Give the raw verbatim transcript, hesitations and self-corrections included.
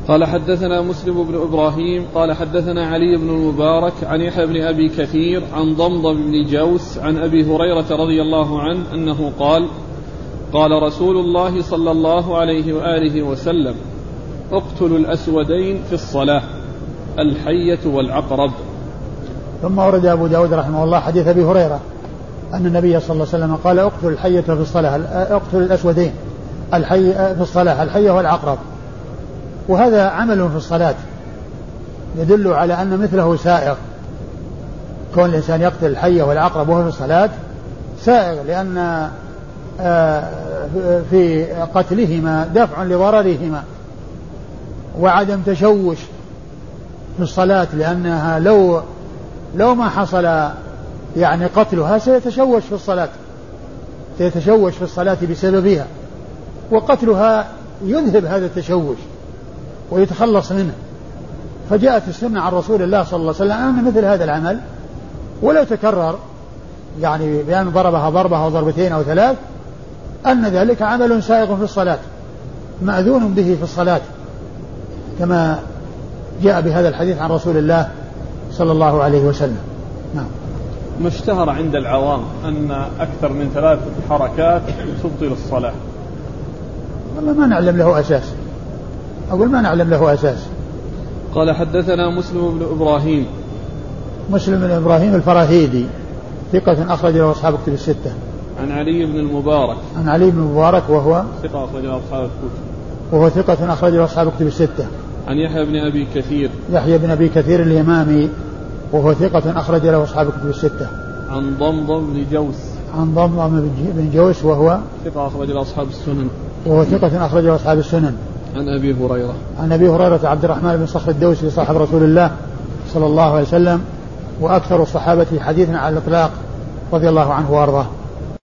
قال حدثنا مسلم بن إبراهيم قال حدثنا علي بن المبارك عن يحيى بن أبي كثير عن ضمضم بن جوس عن أبي هريرة رضي الله عنه أنه قال قال رسول الله صلى الله عليه وآله وسلم اقتلوا الأسودين في الصلاة الحية والعقرب. ثم ورد أبو داود رحمه الله حديث أبي هريرة أن النبي صلى الله عليه وسلم قال اقتلوا الحية في الصلاة اقتلوا الأسودين الحي في الصلاة الحية والعقرب. وهذا عمل في الصلاة يدل على أن مثله سائغ، كون الإنسان يقتل الحية والعقرب وهو في الصلاة سائغ، لأن في قتلهما دفع لضررهما وعدم تشوش في الصلاة، لأنها لو لو ما حصل يعني قتلها سيتشوش في الصلاة سيتشوش في الصلاة بسببها، وقتلها يذهب هذا التشوش ويتخلص منه. فجاءت السنة عن رسول الله صلى الله عليه وسلم أن مثل هذا العمل ولو تكرر، يعني بأن ضربها ضربة أو ضربتين أو ثلاث، أن ذلك عمل سائغ في الصلاة مأذون به في الصلاة، كما جاء بهذا الحديث عن رسول الله صلى الله عليه وسلم. نعم. ما اشتهر عند العوام أن أكثر من ثلاث حركات تبطل الصلاة. والله ما نعلم له أساس، أقول ما نعلم له أساس. قال حدثنا مسلم بن إبراهيم مسلم بن إبراهيم الفراهيدي ثقة أخرج له أصحاب كتب الستة. عن علي بن المبارك عن علي بن المبارك وهو ثقة أخرج له أصحاب الكتب وهو ثقة أخرج له أصحاب كتب الستة. عن يحيى بن أبي كثير يحيى بن أبي كثير اليمامي وهو ثقة أخرج له أصحاب كتب الستة. عن ضمضم بن جوس عن ضمضم بن جوس وهو ثقة أخرج له أصحاب السنن وهو ثقة أخرج له أصحاب السنن. عن أبي هريرة عن أبي هريرة عبد الرحمن بن صخر الدوسي صاحب رسول الله صلى الله عليه وسلم وأكثر الصحابة حديثا على الإطلاق رضي الله عنه وأرضاه.